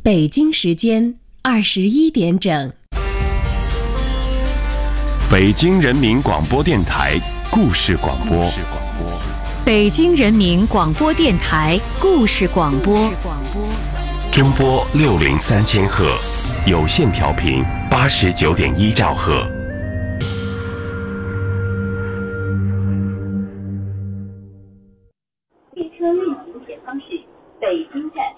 北京时间21点整。 北京人民广播电台故事广播。 北京人民广播电台故事广播。 中波603千赫，有线调频89.1兆赫。 列车运行前方是北京站。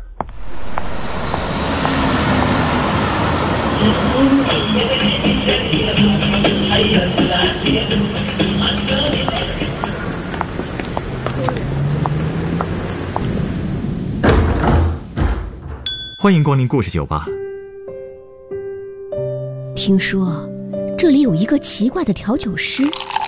欢迎光临故事酒吧。 听说这里有一个奇怪的调酒师，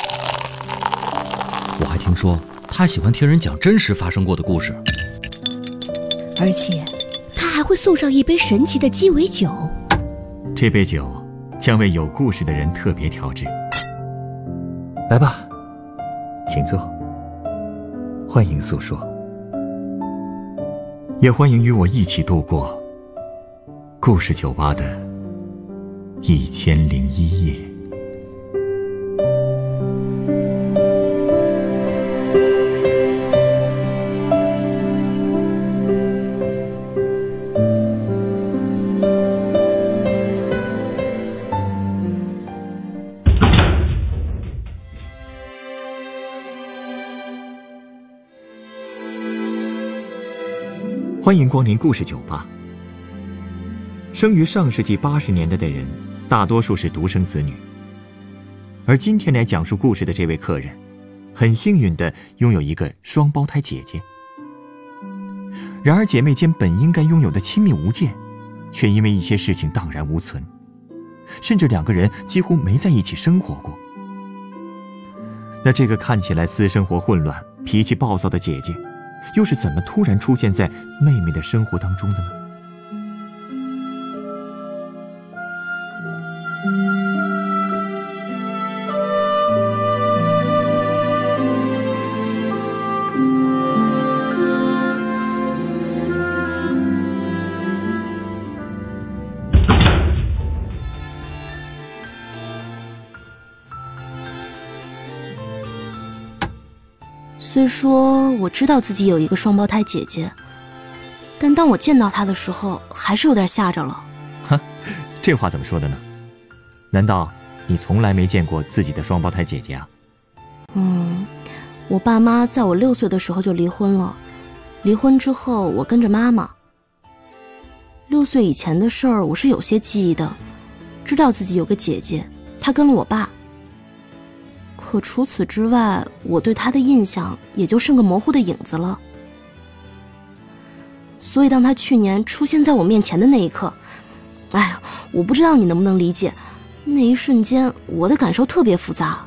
我还听说他喜欢听人讲真实发生过的故事， 而且他还会送上一杯神奇的鸡尾酒。 这杯酒将为有故事的人特别调制。来吧，请坐，欢迎诉说，也欢迎与我一起度过故事酒吧的1001夜。欢迎光临故事酒吧。生于上世纪80年代的人，大多数是独生子女，而今天来讲述故事的这位客人，很幸运地拥有一个双胞胎姐姐。然而姐妹间本应该拥有的亲密无间，却因为一些事情荡然无存，甚至两个人几乎没在一起生活过。那这个看起来私生活混乱、脾气暴躁的姐姐，又是怎么突然出现在妹妹的生活当中的呢？ 虽说我知道自己有一个双胞胎姐姐，但当我见到她的时候，还是有点吓着了。 哈，这话怎么说的呢？难道你从来没见过自己的双胞胎姐姐啊？ 我爸妈在我6岁的时候就离婚了，离婚之后我跟着妈妈。6岁以前的事儿我是有些记忆的，知道自己有个姐姐，她跟了我爸。可除此之外，我对她的印象也就剩个模糊的影子了。所以当她去年出现在我面前的那一刻，哎呀，我不知道你能不能理解，那一瞬间我的感受特别复杂。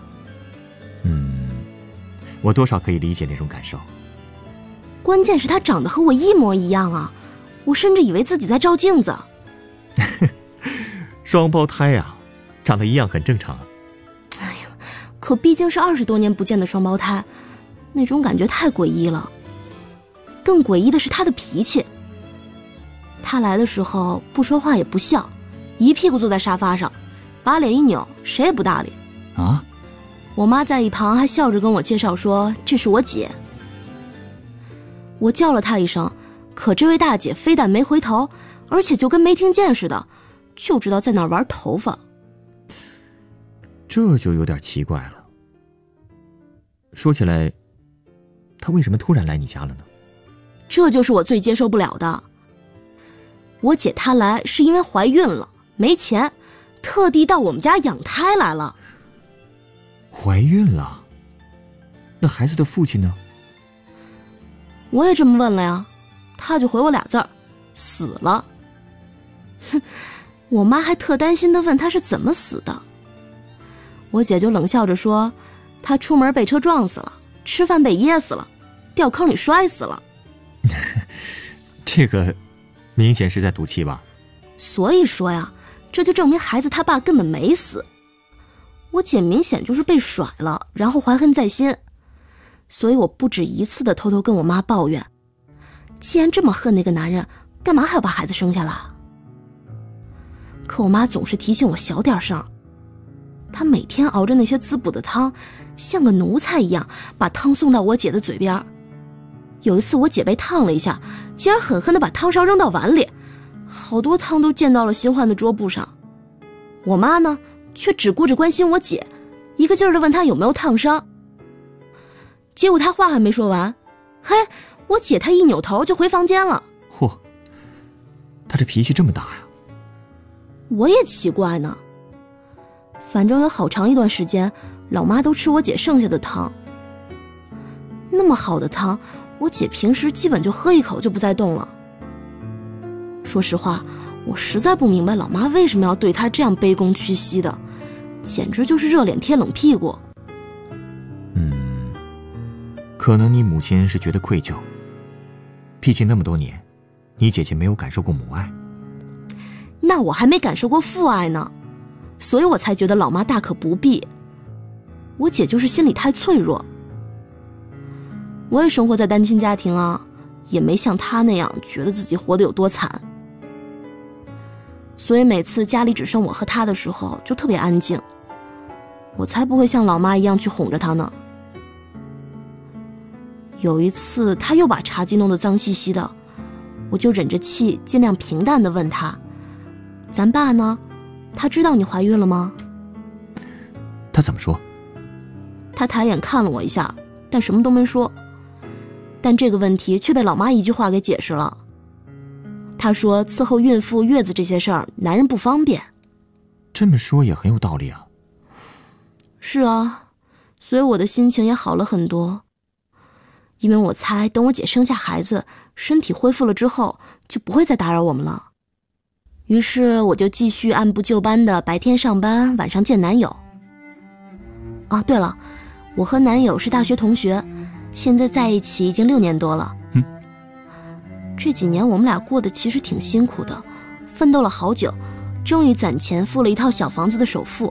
我多少可以理解那种感受。 关键是她长得和我一模一样啊，我甚至以为自己在照镜子。 双胞胎啊，长得一样很正常啊。 可毕竟是20多年不见的双胞胎，那种感觉太诡异了。更诡异的是他的脾气。他来的时候不说话也不笑，一屁股坐在沙发上，把脸一扭，谁也不搭理。 啊？ 我妈在一旁还笑着跟我介绍说这是我姐。我叫了她一声，可这位大姐非但没回头，而且就跟没听见似的，就知道在哪儿玩头发。 这就有点奇怪了。说起来，她为什么突然来你家了呢？ 这就是我最接受不了的。我姐她来是因为怀孕了，没钱，特地到我们家养胎来了。 怀孕了？那孩子的父亲呢？ 我也这么问了呀，他就回我俩字儿：死了。哼，我妈还特担心地问他是怎么死的。我姐就冷笑着说，他出门被车撞死了，吃饭被噎死了，掉坑里摔死了。 这个明显是在赌气吧？ 所以说呀，这就证明孩子他爸根本没死。我姐明显就是被甩了，然后怀恨在心。所以我不止一次的偷偷跟我妈抱怨，既然这么恨那个男人， 干嘛还要把孩子生下来？可我妈总是提醒我小点声。她每天熬着那些滋补的汤，像个奴才一样把汤送到我姐的嘴边。有一次我姐被烫了一下，竟然狠狠地把汤勺扔到碗里，好多汤都溅到了新换的桌布上。我妈呢，却只顾着关心我姐，一个劲儿地问她有没有烫伤。结果她话还没说完，嘿，我姐她一扭头就回房间了。 嚯，她这脾气这么大呀？ 我也奇怪呢。反正有好长一段时间，老妈都吃我姐剩下的汤。那么好的汤，我姐平时基本就喝一口就不再动了。说实话，我实在不明白老妈为什么要对她这样卑躬屈膝的，简直就是热脸贴冷屁股。 可能你母亲是觉得愧疚，毕竟那么多年，你姐姐没有感受过母爱。 那我还没感受过父爱呢，所以我才觉得老妈大可不必。我姐就是心里太脆弱。我也生活在单亲家庭啊，也没像她那样觉得自己活得有多惨。所以每次家里只剩我和她的时候，就特别安静。我才不会像老妈一样去哄着她呢。有一次她又把茶几弄得脏兮兮的，我就忍着气尽量平淡地问她，咱爸呢？他知道你怀孕了吗？ 他怎么说？ 他抬眼看了我一下，但什么都没说。但这个问题却被老妈一句话给解释了。她说伺候孕妇月子这些事儿，男人不方便。 这么说也很有道理啊。 是啊，所以我的心情也好了很多。因为我猜等我姐生下孩子，身体恢复了之后，就不会再打扰我们了。于是我就继续按部就班的白天上班，晚上见男友。哦，对了，我和男友是大学同学，现在在一起已经6年多了。这几年我们俩过得其实挺辛苦的，奋斗了好久，终于攒钱付了一套小房子的首付。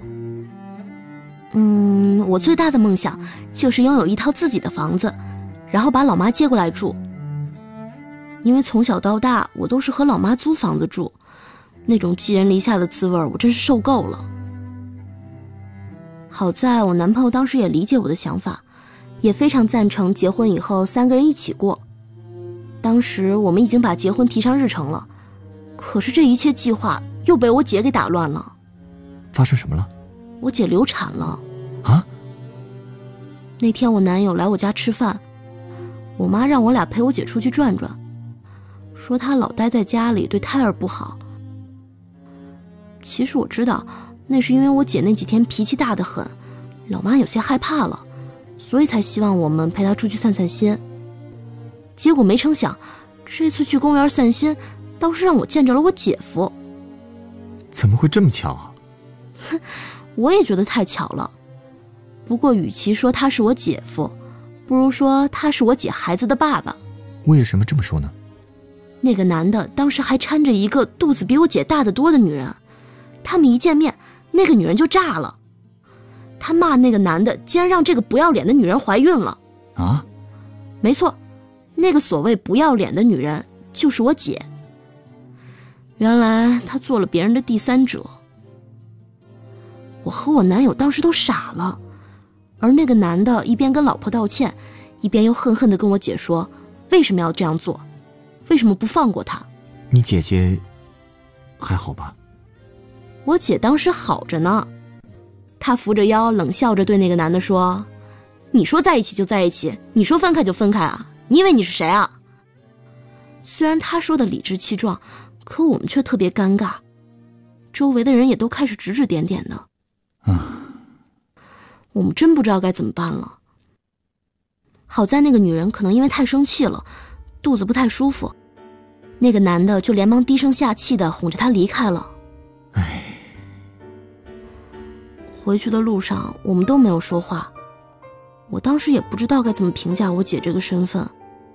我最大的梦想就是拥有一套自己的房子，然后把老妈接过来住。因为从小到大我都是和老妈租房子住，那种寄人篱下的滋味我真是受够了。好在我男朋友当时也理解我的想法，也非常赞成结婚以后3个人一起过。当时我们已经把结婚提上日程了，可是这一切计划又被我姐给打乱了。 发生什么了？ 我姐流产了。 啊？ 那天我男友来我家吃饭，我妈让我俩陪我姐出去转转，说她老待在家里对胎儿不好。其实我知道，那是因为我姐那几天脾气大得很，老妈有些害怕了，所以才希望我们陪她出去散散心。结果没成想，这次去公园散心，倒是让我见着了我姐夫。 怎么会这么巧啊？ 我也觉得太巧了。不过与其说他是我姐夫，不如说他是我姐孩子的爸爸。 为什么这么说呢？ 那个男的当时还搀着一个肚子比我姐大得多的女人，他们一见面，那个女人就炸了。他骂那个男的竟然让这个不要脸的女人怀孕了。 啊？ 没错，那个所谓不要脸的女人就是我姐。原来她做了别人的第三者。我和我男友当时都傻了，而那个男的一边跟老婆道歉，一边又恨恨地跟我姐说为什么要这样做，为什么不放过他。 你姐姐还好吧？ 我姐当时好着呢，她扶着腰冷笑着对那个男的说，你说在一起就在一起，你说分开就分开啊，你以为你是谁啊？虽然她说的理直气壮，可我们却特别尴尬，周围的人也都开始指指点点的。我们真不知道该怎么办了。好在那个女人可能因为太生气了，肚子不太舒服，那个男的就连忙低声下气的哄着她离开了。回去的路上我们都没有说话，我当时也不知道该怎么评价我姐这个身份。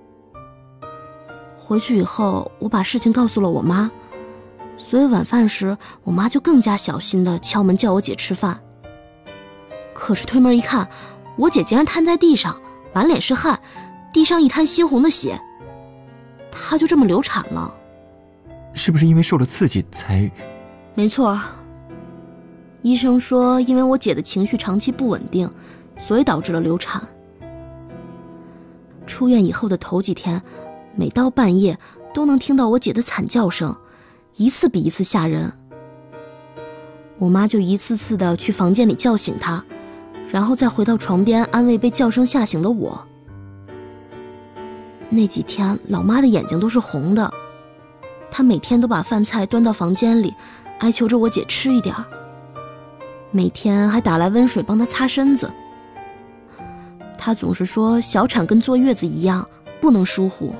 回去以后我把事情告诉了我妈，所以晚饭时我妈就更加小心地敲门叫我姐吃饭。可是推门一看，我姐竟然瘫在地上，满脸是汗，地上一滩猩红的血，她就这么流产了。 是不是因为受了刺激才…… 没错，医生说因为我姐的情绪长期不稳定，所以导致了流产。出院以后的头几天，每到半夜都能听到我姐的惨叫声，一次比一次吓人。我妈就一次次的去房间里叫醒她，然后再回到床边安慰被叫声吓醒的我。那几天老妈的眼睛都是红的，她每天都把饭菜端到房间里，哀求着我姐吃一点，每天还打来温水帮她擦身子。她总是说小产跟坐月子一样，不能疏忽。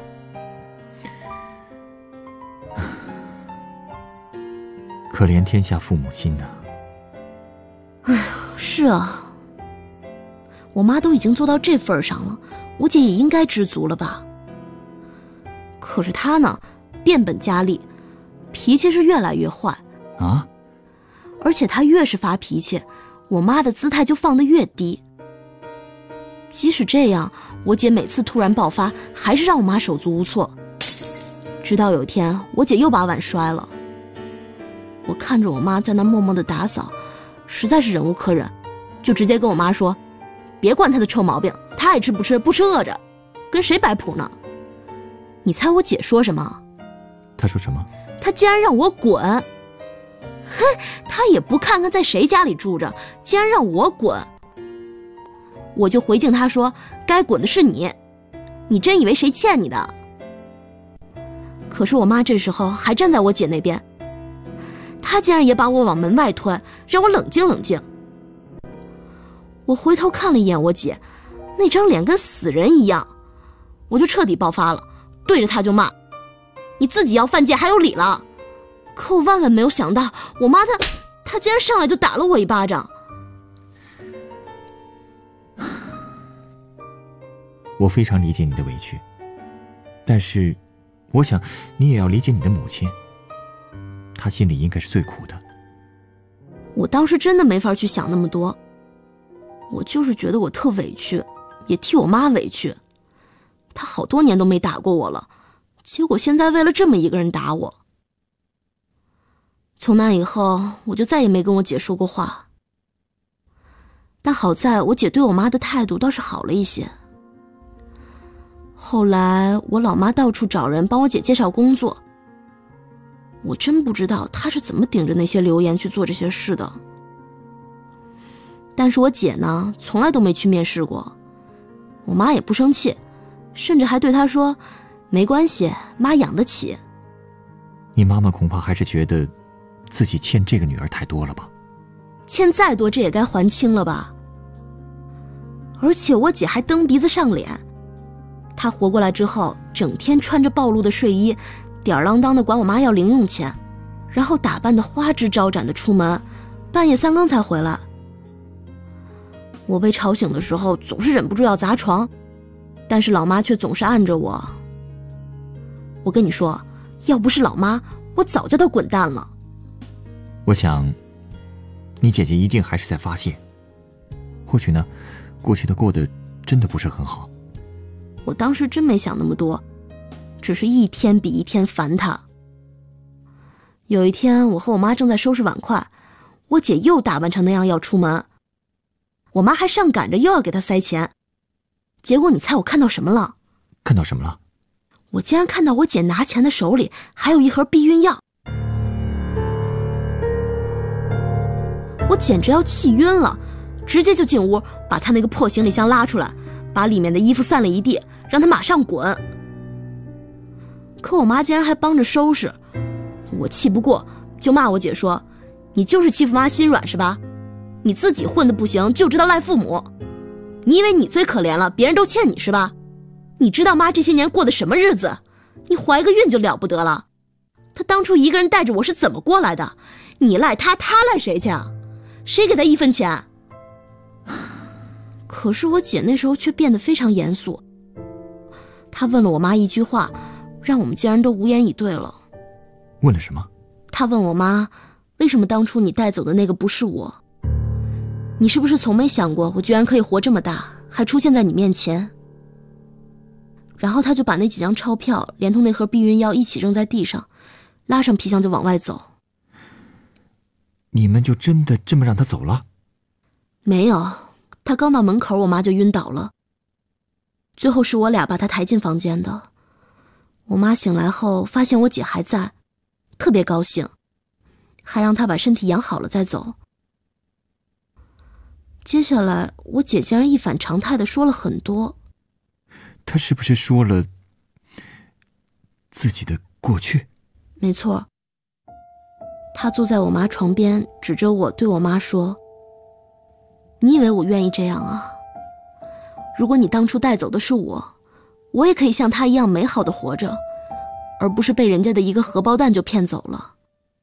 可怜天下父母心呐。 唉，是啊，我妈都已经做到这份上了，我姐也应该知足了吧。可是她呢，变本加厉，脾气是越来越坏啊！ 而且她越是发脾气，我妈的姿态就放得越低。即使这样，我姐每次突然爆发，还是让我妈手足无措。直到有一天，我姐又把碗摔了，我看着我妈在那默默的打扫，实在是忍无可忍，就直接跟我妈说：“别管她的臭毛病，她爱吃不吃，不吃饿着，跟谁摆谱呢？”你猜我姐说什么？ 她说什么？ 她竟然让我滚！哼，她也不看看在谁家里住着，竟然让我滚！我就回敬她说：“该滚的是你，你真以为谁欠你的？”可是我妈这时候还站在我姐那边，她竟然也把我往门外推，让我冷静冷静。我回头看了一眼我姐，那张脸跟死人一样，我就彻底爆发了，对着她就骂：“你自己要犯贱还有理了！”可我万万没有想到，我妈她竟然上来就打了我一巴掌。 我非常理解你的委屈，但是我想你也要理解你的母亲，她心里应该是最苦的。 我当时真的没法去想那么多，我就是觉得我特委屈，也替我妈委屈。她好多年都没打过我了，结果现在为了这么一个人打我。从那以后，我就再也没跟我姐说过话。但好在我姐对我妈的态度倒是好了一些。后来我老妈到处找人帮我姐介绍工作，我真不知道她是怎么顶着那些流言去做这些事的。但是我姐呢，从来都没去面试过，我妈也不生气，甚至还对她说：“没关系，妈养得起。” 你妈妈恐怕还是觉得自己欠这个女儿太多了吧？ 欠再多，这也该还清了吧？而且我姐还蹬鼻子上脸，她活过来之后，整天穿着暴露的睡衣，吊儿郎当的管我妈要零用钱，然后打扮得花枝招展的出门，半夜3更才回来。我被吵醒的时候，总是忍不住要砸床，但是老妈却总是按着我。我跟你说，要不是老妈，我早叫她滚蛋了。 我想，你姐姐一定还是在发泄。或许呢，过去的过得真的不是很好。 我当时真没想那么多，只是一天比一天烦她。有一天，我和我妈正在收拾碗筷，我姐又打扮成那样要出门，我妈还上赶着又要给她塞钱。结果你猜我看到什么了？ 看到什么了？ 我竟然看到我姐拿钱的手里还有一盒避孕药。我简直要气晕了，直接就进屋，把她那个破行李箱拉出来，把里面的衣服散了一地，让她马上滚。可我妈竟然还帮着收拾，我气不过，就骂我姐说：“你就是欺负妈心软是吧？你自己混得不行，就知道赖父母。你以为你最可怜了，别人都欠你是吧？你知道妈这些年过的什么日子？你怀个孕就了不得了。她当初一个人带着我是怎么过来的？你赖她，她赖谁去啊？谁给她1分钱？”可是我姐那时候却变得非常严肃，她问了我妈一句话，让我们竟然都无言以对了。 问了什么？ 她问我妈，为什么当初你带走的那个不是我？你是不是从没想过我居然可以活这么大，还出现在你面前？然后她就把那几张钞票连同那盒避孕药一起扔在地上， 拉上皮箱就往外走。 你们就真的这么让他走了？ 没有，他刚到门口，我妈就晕倒了。最后是我俩把他抬进房间的。我妈醒来后发现我姐还在，特别高兴，还让她把身体养好了再走。接下来我姐竟然一反常态地说了很多。 她是不是说了自己的过去？ 没错。她坐在我妈床边，指着我对我妈说：你以为我愿意这样啊？如果你当初带走的是我，我也可以像他一样美好的活着，而不是被人家的一个荷包蛋就骗走了。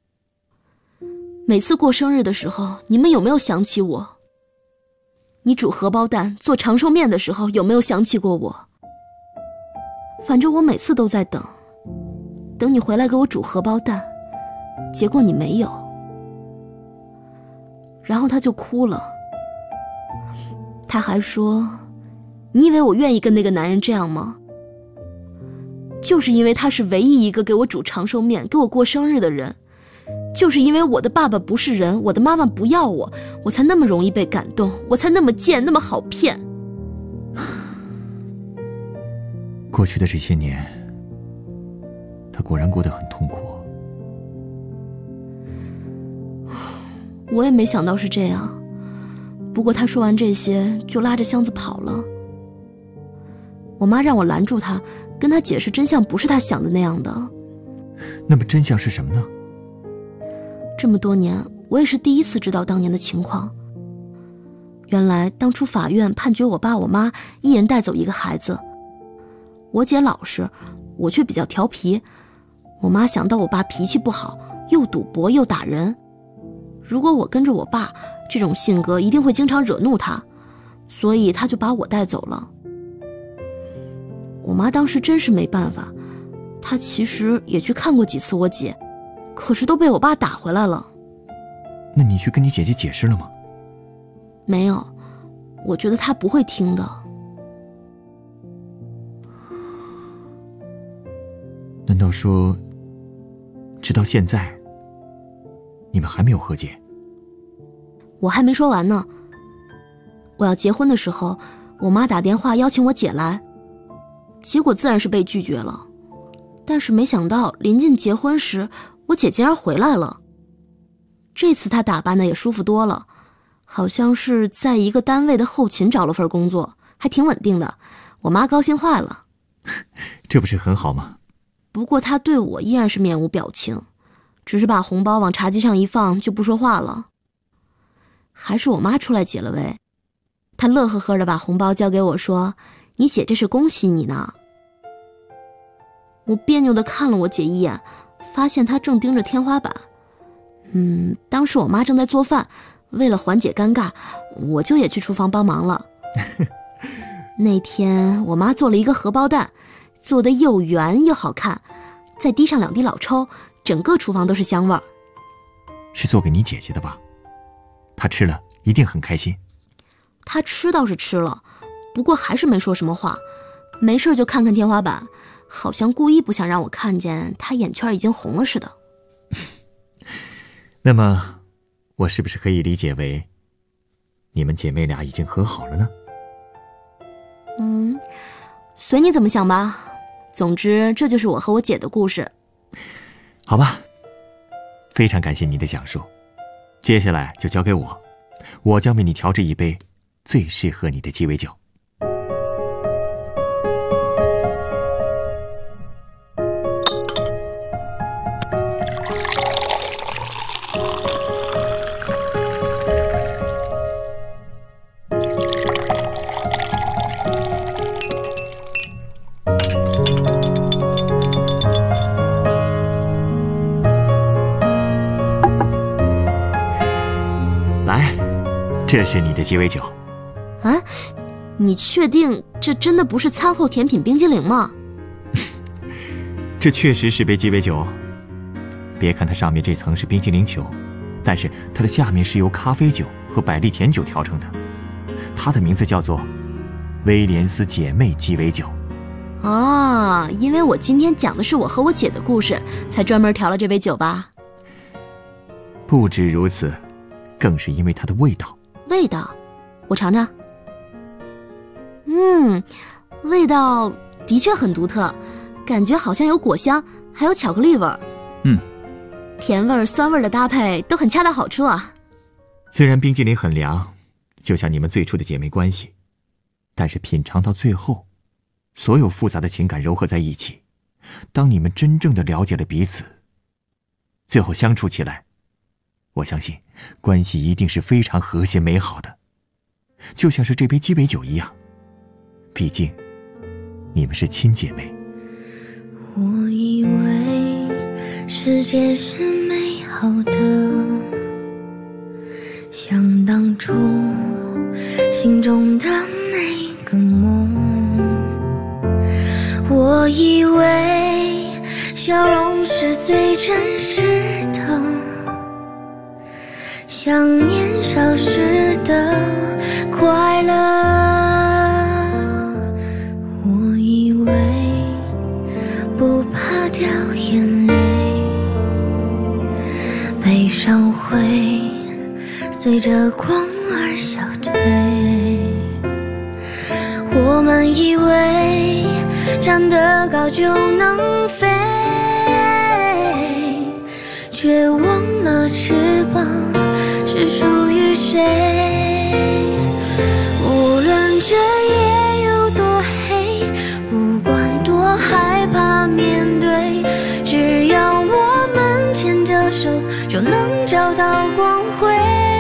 每次过生日的时候，你们有没有想起我？你煮荷包蛋做长寿面的时候，有没有想起过我？反正我每次都在等你回来给我煮荷包蛋，结果你没有。然后他就哭了。他还说：你以为我愿意跟那个男人这样吗？就是因为他是唯一一个给我煮长寿面给我过生日的人，就是因为我的爸爸不是人，我的妈妈不要我，我才那么容易被感动，我才那么贱，那么好骗。 过去的这些年，他果然过得很痛苦。 我也没想到是这样，不过他说完这些就拉着箱子跑了。我妈让我拦住他，跟他解释真相不是他想的那样的。 那么真相是什么呢？ 这么多年，我也是第一次知道当年的情况。原来当初法院判决我爸我妈一人带走一个孩子，我姐老实，我却比较调皮。我妈想到我爸脾气不好，又赌博又打人，如果我跟着我爸，这种性格一定会经常惹怒他，所以他就把我带走了。我妈当时真是没办法，她其实也去看过几次我姐，可是都被我爸打回来了。 那你去跟你姐姐解释了吗？ 没有，我觉得她不会听的。 难道说，直到现在，你们还没有和解？ 我还没说完呢。我要结婚的时候，我妈打电话邀请我姐来，结果自然是被拒绝了。但是没想到临近结婚时，我姐竟然回来了。这次她打扮的也舒服多了，好像是在一个单位的后勤找了份工作，还挺稳定的。我妈高兴坏了。 这不是很好吗？ 不过她对我依然是面无表情，只是把红包往茶几上一放就不说话了。还是我妈出来解了围，她乐呵呵地把红包交给我说：你姐这是恭喜你呢。我别扭地看了我姐一眼，发现她正盯着天花板。当时我妈正在做饭，为了缓解尴尬，我就也去厨房帮忙了。那天我妈做了一个荷包蛋，做得又圆又好看，再滴上2滴老抽，整个厨房都是香味儿。 是做给你姐姐的吧？她吃了一定很开心。 她吃倒是吃了，不过还是没说什么话，没事就看看天花板，好像故意不想让我看见她眼圈已经红了似的。 那么，我是不是可以理解为，你们姐妹俩已经和好了呢？ 随你怎么想吧。总之，这就是我和我姐的故事。 好吧，非常感谢你的讲述。接下来就交给我，我将为你调制一杯最适合你的鸡尾酒。来，这是你的鸡尾酒。 啊，你确定这真的不是餐后甜品冰激凌吗？ 这确实是杯鸡尾酒。别看它上面这层是冰淇淋球，但是它的下面是由咖啡酒和百利甜酒调成的。它的名字叫做威廉斯姐妹鸡尾酒。 哦，因为我今天讲的是我和我姐的故事，才专门调了这杯酒吧？ 不止如此，更是因为它的味道。 味道，我尝尝。味道的确很独特，感觉好像有果香，还有巧克力味儿。甜味儿、酸味儿的搭配都很恰到好处啊。 虽然冰激凌很凉，就像你们最初的姐妹关系，但是品尝到最后，所有复杂的情感糅合在一起，当你们真正的了解了彼此，最后相处起来，我相信关系一定是非常和谐美好的，就像是这杯鸡尾酒一样。毕竟你们是亲姐妹。 我以为世界是美好的，像当初心中的那个梦。我以为笑容是最真实的，像年少时的快乐。我以为不怕掉眼泪，悲伤会随着光而消退。我们以为站得高就能飞，却忘了翅膀是属于谁。无论这夜有多黑，不管多害怕面对，只要我们牵着手，就能找到光辉。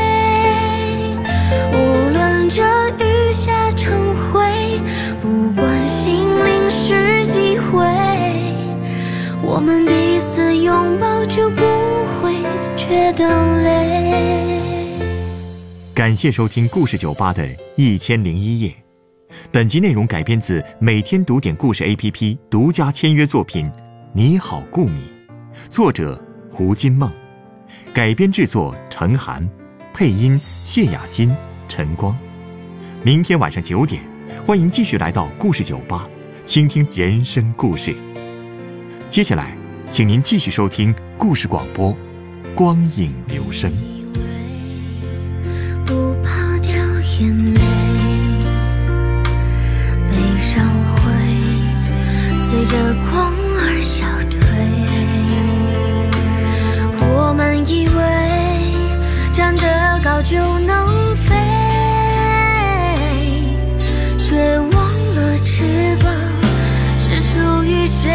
无论这雨下成灰，不管心灵是几回，我们彼此拥抱就不会觉得累。 感谢收听故事酒吧的1001夜。本集内容改编自每天读点故事 APP 独家签约作品《你好顾米》，作者胡金梦，改编制作陈涵，配音谢雅欣、陈光。明天晚上9点，欢迎继续来到故事酒吧，倾听人生故事。接下来，请您继续收听故事广播《光影留声》。 不怕掉眼泪，悲伤会随着光而消退。我们以为站得高就能飞，却忘了翅膀是属于谁。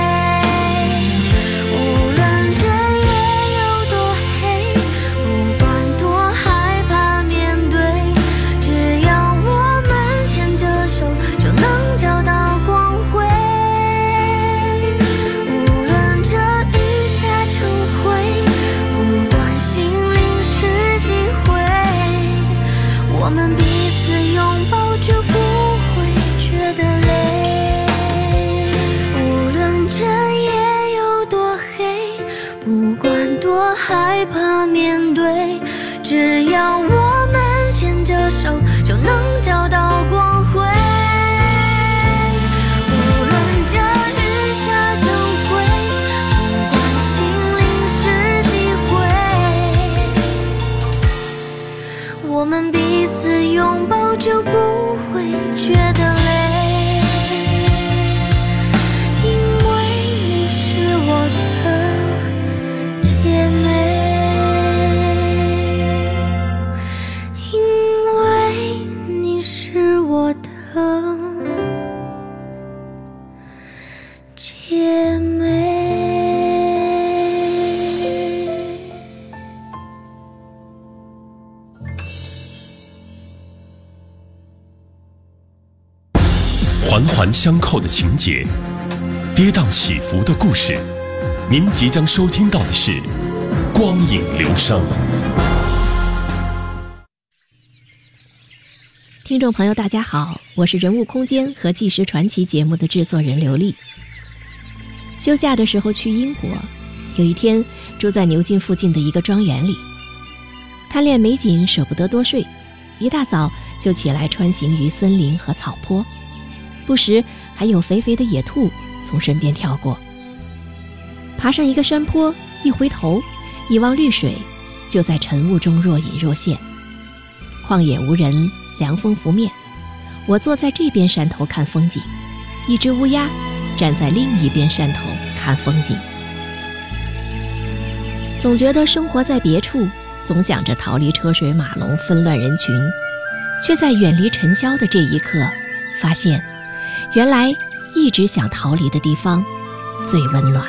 我们彼此拥抱就不会觉得累。无论这夜有多黑，不管多害怕面对，只要我们牵着手，就能找到光辉。无论这雨下成灰，不管心灵是几回，我们彼此拥抱就不会觉得累，因为你是我的姐妹，因为你是我的姐妹。 环环相扣的情节，跌宕起伏的故事，您即将收听到的是《光影留声》。 听众朋友大家好，我是人物空间和纪实传奇节目的制作人刘丽。休假的时候去英国，有一天住在牛津附近的一个庄园里，贪恋美景舍不得多睡，一大早就起来穿行于森林和草坡，不时还有肥肥的野兔从身边跳过。爬上一个山坡，一回头，一汪绿水就在晨雾中若隐若现。旷野无人，凉风拂面，我坐在这边山头看风景，一只乌鸦站在另一边山头看风景。总觉得生活在别处，总想着逃离车水马龙纷乱人群，却在远离尘嚣的这一刻，发现原来一直想逃离的地方最温暖。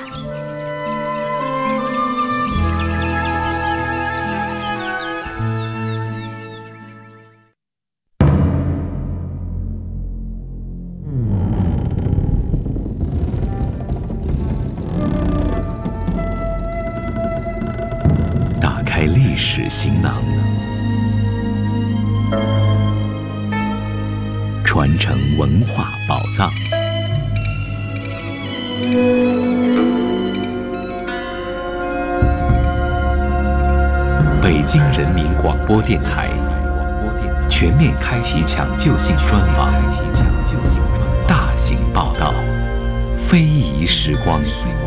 打开历史行囊，传承文化宝藏。北京人民广播电台全面开启抢救性专访，大型报道，非遗时光。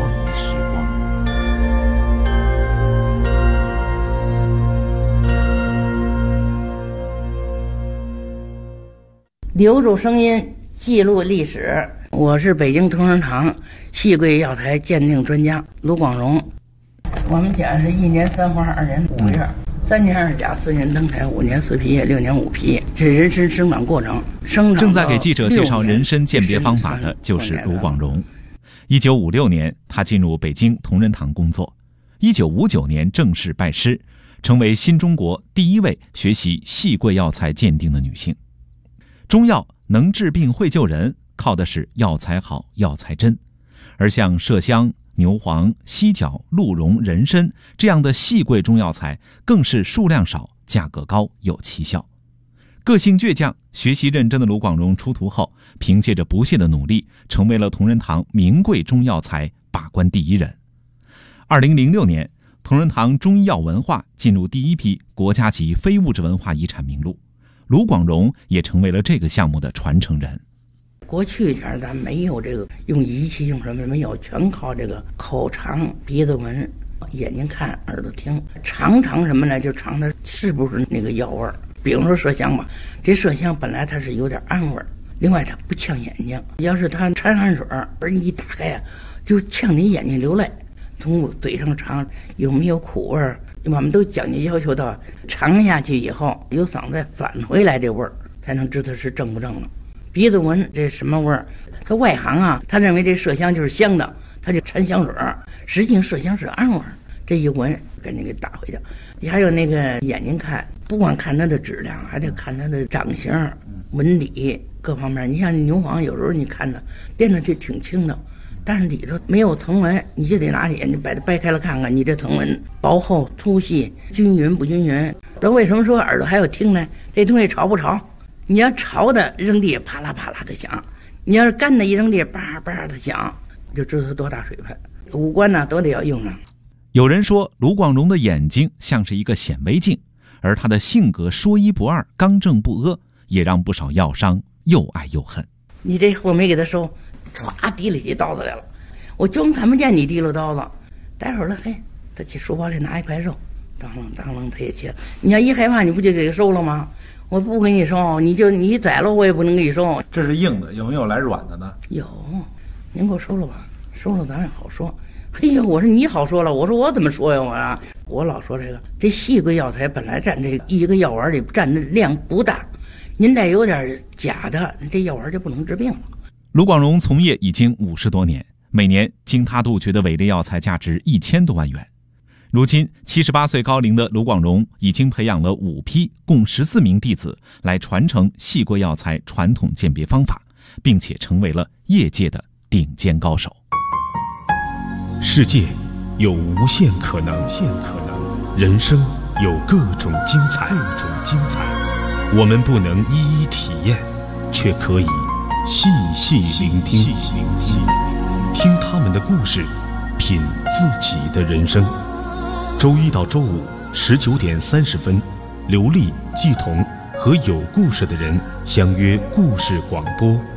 留住声音，记录历史。我是北京同仁堂戏柜药材鉴定专家卢广荣。我们家是1年3花2年5月，3年2甲4年登台5年4批6年5批，这人参生长过程。 正在给记者介绍人参鉴别方法的就是卢广荣。1956年，他进入北京同仁堂工作。1959年正式拜师，成为新中国第一位学习戏柜药材鉴定的女性。中药能治病会救人，靠的是药材好药材真，而像麝香、牛黄、犀角、鹿茸、人参这样的细贵中药材更是数量少、价格高、有奇效。个性倔强、学习认真的卢广荣出徒后，凭借着不懈的努力，成为了同仁堂名贵中药材把关第一人。2006年，同仁堂中医药文化进入第一批国家级非物质文化遗产名录，卢广荣也成为了这个项目的传承人。 过去前咱没有这个用仪器用什么没有，全靠这个口尝、鼻子闻、眼睛看、耳朵听，尝什么呢？就尝它是不是那个药味儿。比如说麝香吧，这麝香本来它是有点暗味儿，另外它不呛眼睛，要是它掺汗水而你一打开啊，就呛你眼睛流泪。从嘴上尝有没有苦味儿，我们都讲究要求到尝下去以后有嗓子返回来这味儿，才能知道是正不正了。鼻子闻这什么味儿，他外行啊，他认为这麝香就是香的，他就掺香水，实际上麝香是暗味儿，这一闻赶紧给打回去。还有那个眼睛看，不光看它的质量，还得看它的长相、纹理各方面。你像牛黄，有时候你看它掂着就挺轻的，但是里头没有藤纹，你就得拿眼睛把它掰开了看看，你这藤纹薄厚、粗细、均匀不均匀。那为什么说耳朵还要听呢？这东西潮不潮？你要潮的扔地啪啦啪啦的响，你要是干的一扔地叭叭的响，就知道它多大水分。五官呢都得要用上。 有人说卢广荣的眼睛像是一个显微镜，而他的性格说一不二、刚正不阿，也让不少药商又爱又恨。 你这货没给他收，唰提了起刀子来了，我装看不见你提溜刀子。待会儿了，嘿，他去书包里拿一块肉，当啷当啷他也切。你要一害怕，你不就给他收了吗？我不给你收，你宰了我也不能给你收。 这是硬的，有没有来软的呢？ 有，您给我收了吧，收了咱也好说。嘿呀，我说你好说了，我说我怎么说呀？我老说这细贵药材本来占这一个药丸里占的量不大，您再有点假的，这药丸就不能治病了。 卢广荣从业已经50多年，每年经他杜绝的伪劣药材价值1000多万元。如今78岁高龄的卢广荣已经培养了5批共14名弟子来传承细贵药材传统鉴别方法，并且成为了业界的顶尖高手。 世界有无限可能，人生有各种精彩。我们不能一一体验，却可以细细聆听，听他们的故事，品自己的人生。周一到周五19点30分，刘丽、季彤和有故事的人相约故事广播，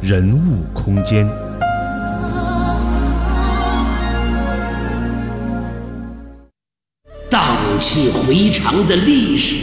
人物空间。 荡气回肠的历史，